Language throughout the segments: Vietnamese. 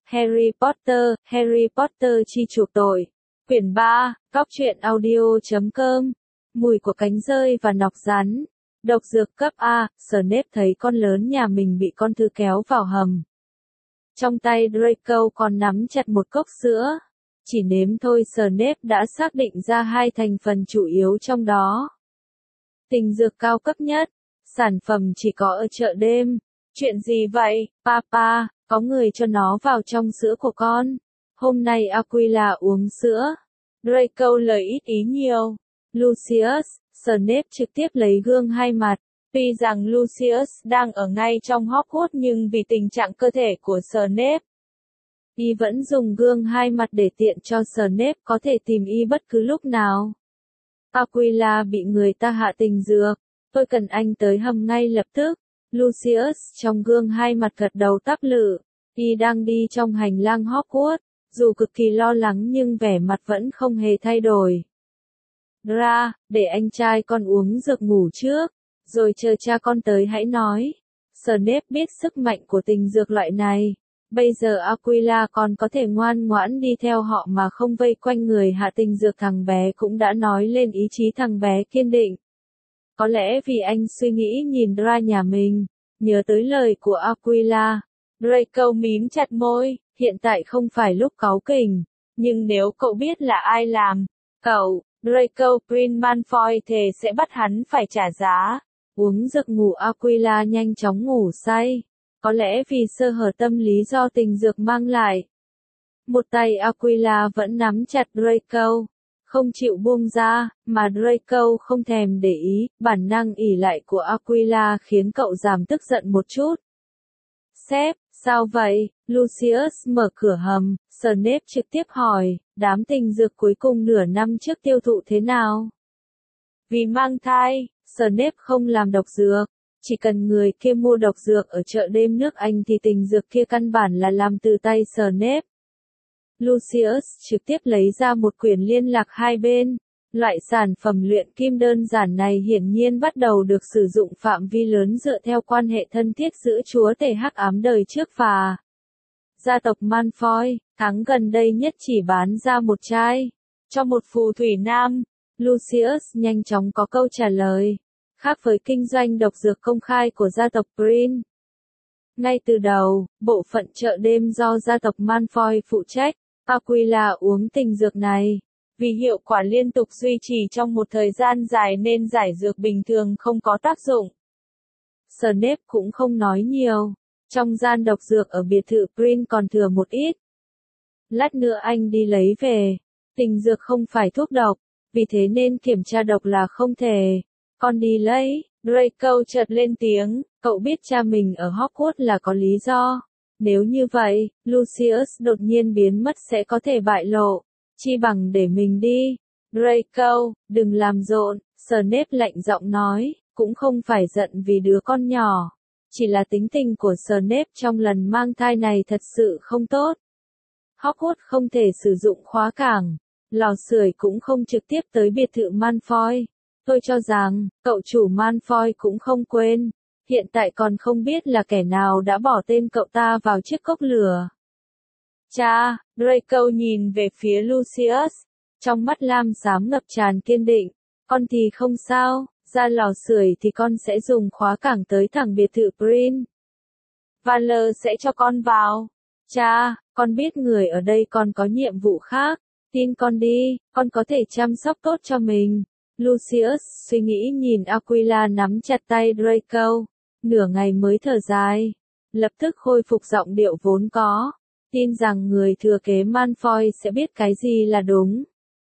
Harry Potter chi chuộc tội. Quyển 3, Cóc truyện audio.com. Mùi của cánh dơi và nọc rắn. Độc dược cấp A, Snape thấy con lớn nhà mình bị con thư kéo vào hầm. Trong tay Draco còn nắm chặt một cốc sữa. Chỉ nếm thôi Snape đã xác định ra hai thành phần chủ yếu trong đó. Tình dược cao cấp nhất, sản phẩm chỉ có ở chợ đêm. Chuyện gì vậy, Papa, có người cho nó vào trong sữa của con. Hôm nay Aquila uống sữa. Draco lời ít ý nhiều. Lucius, Snape trực tiếp lấy gương hai mặt. Tuy rằng Lucius đang ở ngay trong Hogwarts nhưng vì tình trạng cơ thể của Snape, y vẫn dùng gương hai mặt để tiện cho Snape có thể tìm y bất cứ lúc nào. Aquila bị người ta hạ tình dược, tôi cần anh tới hầm ngay lập tức. Lucius trong gương hai mặt gật đầu tắp lự, y đang đi trong hành lang Hogwarts, dù cực kỳ lo lắng nhưng vẻ mặt vẫn không hề thay đổi. Ra, để anh trai con uống dược ngủ trước, rồi chờ cha con tới hãy nói. Snape biết sức mạnh của tình dược loại này. Bây giờ Aquila còn có thể ngoan ngoãn đi theo họ mà không vây quanh người hạ tình dược, thằng bé cũng đã nói lên ý chí thằng bé kiên định. Có lẽ vì anh suy nghĩ nhìn ra nhà mình, nhớ tới lời của Aquila. Draco mím chặt môi, hiện tại không phải lúc cáu kỉnh, nhưng nếu cậu biết là ai làm, cậu, Draco Prin Malfoy thề sẽ bắt hắn phải trả giá. Uống dược ngủ Aquila nhanh chóng ngủ say. Có lẽ vì sơ hở tâm lý do tình dược mang lại. Một tay Aquila vẫn nắm chặt Draco, không chịu buông ra, mà Draco không thèm để ý, bản năng ỷ lại của Aquila khiến cậu giảm tức giận một chút. Sếp, sao vậy? Lucius mở cửa hầm, Snape trực tiếp hỏi, đám tình dược cuối cùng nửa năm trước tiêu thụ thế nào? Vì mang thai, Snape không làm độc dược. Chỉ cần người kia mua độc dược ở chợ đêm nước Anh thì tình dược kia căn bản là làm từ tay Snape. Lucius trực tiếp lấy ra một quyển liên lạc hai bên. Loại sản phẩm luyện kim đơn giản này hiển nhiên bắt đầu được sử dụng phạm vi lớn dựa theo quan hệ thân thiết giữa chúa tể hắc ám đời trước và gia tộc Malfoy. Tháng gần đây nhất chỉ bán ra một chai cho một phù thủy nam. Lucius nhanh chóng có câu trả lời. Khác với kinh doanh độc dược công khai của gia tộc Prin. Ngay từ đầu, bộ phận chợ đêm do gia tộc Malfoy phụ trách, Aquila uống tình dược này. Vì hiệu quả liên tục duy trì trong một thời gian dài nên giải dược bình thường không có tác dụng. Snape cũng không nói nhiều. Trong gian độc dược ở biệt thự Prin còn thừa một ít. Lát nữa anh đi lấy về. Tình dược không phải thuốc độc, vì thế nên kiểm tra độc là không thể. Con đi lấy, Draco chợt lên tiếng, cậu biết cha mình ở Hogwarts là có lý do. Nếu như vậy, Lucius đột nhiên biến mất sẽ có thể bại lộ. Chi bằng để mình đi. Draco, đừng làm rộn, Snape lạnh giọng nói, cũng không phải giận vì đứa con nhỏ. Chỉ là tính tình của Snape trong lần mang thai này thật sự không tốt. Hogwarts không thể sử dụng khóa cảng. Lò sưởi cũng không trực tiếp tới biệt thự Malfoy. Tôi cho rằng, cậu chủ Malfoy cũng không quên. Hiện tại còn không biết là kẻ nào đã bỏ tên cậu ta vào chiếc cốc lửa. Cha, Draco nhìn về phía Lucius. Trong mắt lam xám ngập tràn kiên định. Con thì không sao, ra lò sưởi thì con sẽ dùng khóa cảng tới thẳng biệt thự Prin. Valor sẽ cho con vào. Cha, con biết người ở đây còn có nhiệm vụ khác. Tin con đi, con có thể chăm sóc tốt cho mình. Lucius suy nghĩ nhìn Aquila nắm chặt tay Draco, nửa ngày mới thở dài, lập tức khôi phục giọng điệu vốn có, tin rằng người thừa kế Malfoy sẽ biết cái gì là đúng.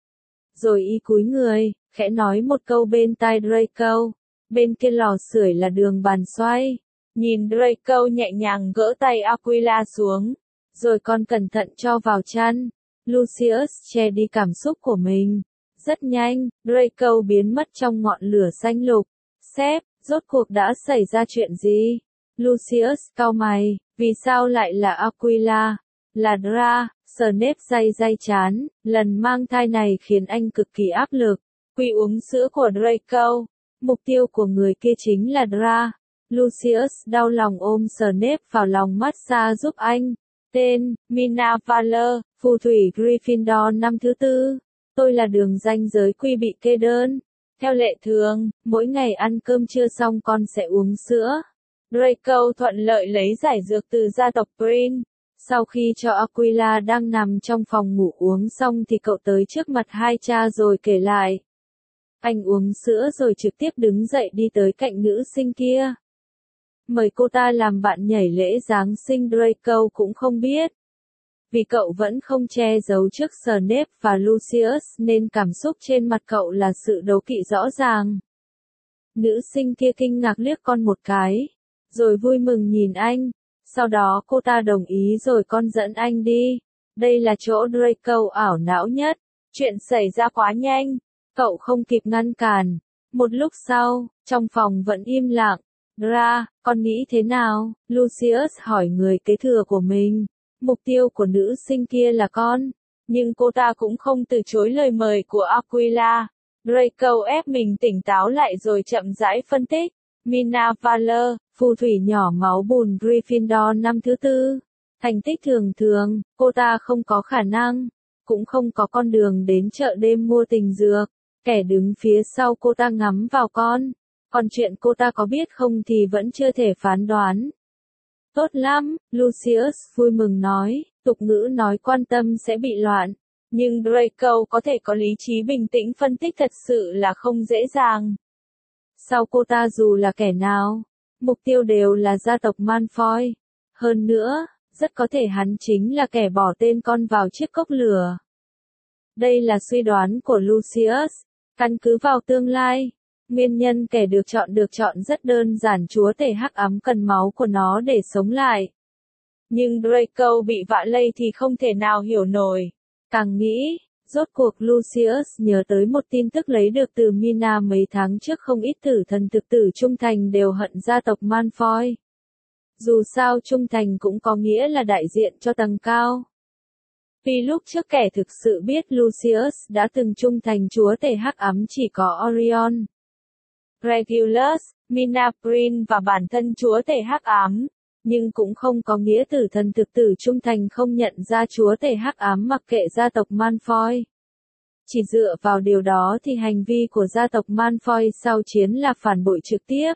Rồi y cúi người, khẽ nói một câu bên tai Draco, bên kia lò sưởi là đường bàn xoay. Nhìn Draco nhẹ nhàng gỡ tay Aquila xuống, rồi còn cẩn thận cho vào chăn. Lucius che đi cảm xúc của mình. Rất nhanh, Draco biến mất trong ngọn lửa xanh lục. Sếp, rốt cuộc đã xảy ra chuyện gì? Lucius cau mày, vì sao lại là Aquila? Là Dra, Snape day day chán, lần mang thai này khiến anh cực kỳ áp lực. Quy uống sữa của Draco. Mục tiêu của người kia chính là Dra. Lucius đau lòng ôm Snape vào lòng massage giúp anh. Tên, Mina Valer, phù thủy Gryffindor năm thứ tư. Tôi là đường ranh giới quy bị kê đơn. Theo lệ thường, mỗi ngày ăn cơm trưa xong con sẽ uống sữa. Draco thuận lợi lấy giải dược từ gia tộc Prin. Sau khi cho Aquila đang nằm trong phòng ngủ uống xong thì cậu tới trước mặt hai cha rồi kể lại. Anh uống sữa rồi trực tiếp đứng dậy đi tới cạnh nữ sinh kia. Mời cô ta làm bạn nhảy lễ Giáng sinh. Draco cũng không biết. Vì cậu vẫn không che giấu trước Snape và Lucius nên cảm xúc trên mặt cậu là sự đố kỵ rõ ràng. Nữ sinh kia kinh ngạc liếc con một cái, rồi vui mừng nhìn anh. Sau đó cô ta đồng ý rồi con dẫn anh đi. Đây là chỗ Draco ảo não nhất. Chuyện xảy ra quá nhanh. Cậu không kịp ngăn cản. Một lúc sau, trong phòng vẫn im lặng. Ra, con nghĩ thế nào? Lucius hỏi người kế thừa của mình. Mục tiêu của nữ sinh kia là con. Nhưng cô ta cũng không từ chối lời mời của Aquila. Draco ép mình tỉnh táo lại rồi chậm rãi phân tích. Mina Valer, phù thủy nhỏ máu bùn Gryffindor năm thứ tư. Thành tích thường thường, cô ta không có khả năng, cũng không có con đường đến chợ đêm mua tình dược. Kẻ đứng phía sau cô ta ngắm vào con. Còn chuyện cô ta có biết không thì vẫn chưa thể phán đoán. Tốt lắm, Lucius vui mừng nói, tục ngữ nói quan tâm sẽ bị loạn. Nhưng Draco có thể có lý trí bình tĩnh phân tích thật sự là không dễ dàng. Sau cô ta dù là kẻ nào, mục tiêu đều là gia tộc Malfoy. Hơn nữa, rất có thể hắn chính là kẻ bỏ tên con vào chiếc cốc lửa. Đây là suy đoán của Lucius, căn cứ vào tương lai. Nguyên nhân kẻ được chọn rất đơn giản, chúa tể hắc ám cần máu của nó để sống lại. Nhưng Draco bị vạ lây thì không thể nào hiểu nổi. Càng nghĩ, rốt cuộc Lucius nhớ tới một tin tức lấy được từ Mina mấy tháng trước, không ít tử thần thực tử trung thành đều hận gia tộc Malfoy. Dù sao trung thành cũng có nghĩa là đại diện cho tầng cao. Vì lúc trước kẻ thực sự biết Lucius đã từng trung thành chúa tể hắc ám chỉ có Orion, Regulus, Mina Prin và bản thân chúa tể hắc ám, nhưng cũng không có nghĩa tử thần thực tử trung thành không nhận ra chúa tể hắc ám mặc kệ gia tộc Malfoy. Chỉ dựa vào điều đó thì hành vi của gia tộc Malfoy sau chiến là phản bội trực tiếp.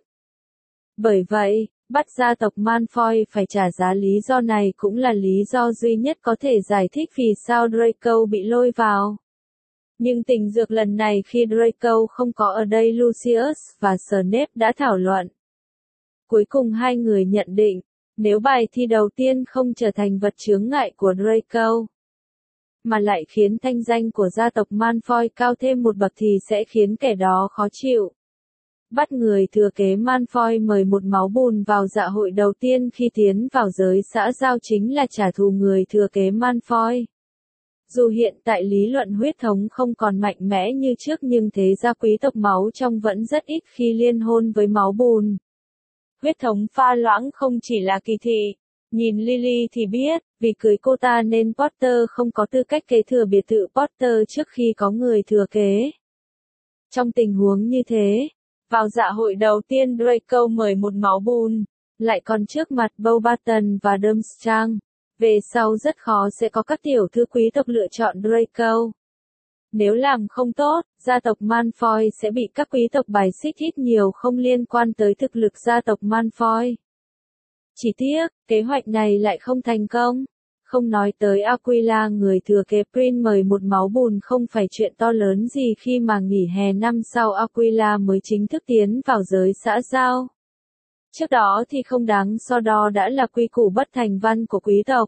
Bởi vậy, bắt gia tộc Malfoy phải trả giá, lý do này cũng là lý do duy nhất có thể giải thích vì sao Draco bị lôi vào. Nhưng tình dược lần này khi Draco không có ở đây, Lucius và Snape đã thảo luận. Cuối cùng hai người nhận định, nếu bài thi đầu tiên không trở thành vật chướng ngại của Draco, mà lại khiến thanh danh của gia tộc Malfoy cao thêm một bậc thì sẽ khiến kẻ đó khó chịu. Bắt người thừa kế Malfoy mời một máu bùn vào dạ hội đầu tiên khi tiến vào giới xã giao chính là trả thù người thừa kế Malfoy. Dù hiện tại lý luận huyết thống không còn mạnh mẽ như trước nhưng thế gia quý tộc máu trong vẫn rất ít khi liên hôn với máu bùn. Huyết thống pha loãng không chỉ là kỳ thị. Nhìn Lily thì biết, vì cưới cô ta nên Potter không có tư cách kế thừa biệt thự Potter trước khi có người thừa kế. Trong tình huống như thế, vào dạ hội đầu tiên Draco mời một máu bùn, lại còn trước mặt Beauxbaton và Durmstrang. Về sau rất khó sẽ có các tiểu thư quý tộc lựa chọn Draco. Nếu làm không tốt, gia tộc Malfoy sẽ bị các quý tộc bài xích ít nhiều không liên quan tới thực lực gia tộc Malfoy. Chỉ tiếc, kế hoạch này lại không thành công. Không nói tới Aquila, người thừa kế Prin mời một máu bùn không phải chuyện to lớn gì khi mà nghỉ hè năm sau Aquila mới chính thức tiến vào giới xã giao. Trước đó thì không đáng so đo đã là quy củ bất thành văn của quý tộc.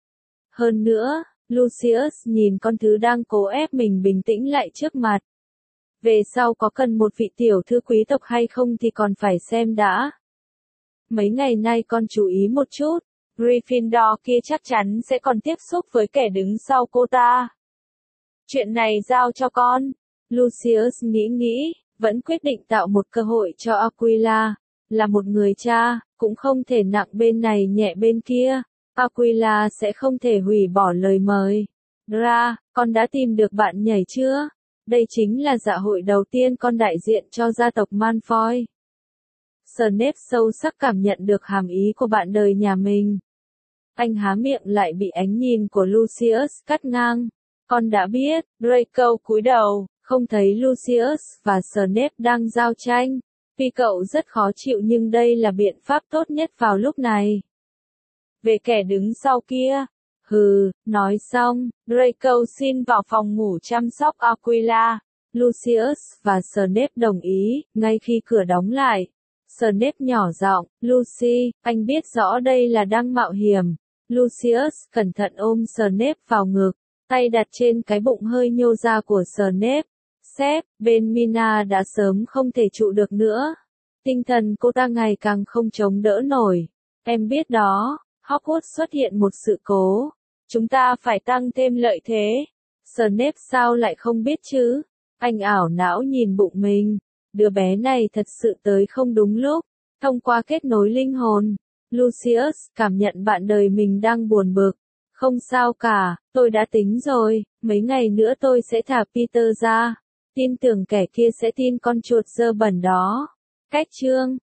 Hơn nữa, Lucius nhìn con thứ đang cố ép mình bình tĩnh lại trước mặt. Về sau có cần một vị tiểu thư quý tộc hay không thì còn phải xem đã. Mấy ngày nay con chú ý một chút, Gryffindor kia chắc chắn sẽ còn tiếp xúc với kẻ đứng sau cô ta. Chuyện này giao cho con. Lucius nghĩ, vẫn quyết định tạo một cơ hội cho Aquila. Là một người cha, cũng không thể nặng bên này nhẹ bên kia. Aquila sẽ không thể hủy bỏ lời mời. Ra, con đã tìm được bạn nhảy chưa? Đây chính là dạ hội đầu tiên con đại diện cho gia tộc Malfoy. Snape sâu sắc cảm nhận được hàm ý của bạn đời nhà mình. Anh há miệng lại bị ánh nhìn của Lucius cắt ngang. Con đã biết, Draco cúi đầu, không thấy Lucius và Snape đang giao tranh. Vì cậu rất khó chịu nhưng đây là biện pháp tốt nhất vào lúc này. Về kẻ đứng sau kia. Hừ, nói xong, Draco xin vào phòng ngủ chăm sóc Aquila. Lucius và Snape đồng ý, ngay khi cửa đóng lại. Snape nhỏ giọng, Lucy, anh biết rõ đây là đang mạo hiểm. Lucius cẩn thận ôm Snape vào ngực, tay đặt trên cái bụng hơi nhô ra của Snape. Sếp, bên Mina đã sớm không thể trụ được nữa. Tinh thần cô ta ngày càng không chống đỡ nổi. Em biết đó, Hogwarts xuất hiện một sự cố. Chúng ta phải tăng thêm lợi thế. Snape sao lại không biết chứ? Anh ảo não nhìn bụng mình. Đứa bé này thật sự tới không đúng lúc. Thông qua kết nối linh hồn, Lucius cảm nhận bạn đời mình đang buồn bực. Không sao cả, tôi đã tính rồi, mấy ngày nữa tôi sẽ thả Peter ra. Tin tưởng kẻ kia sẽ tin con chuột dơ bẩn đó. Cách chương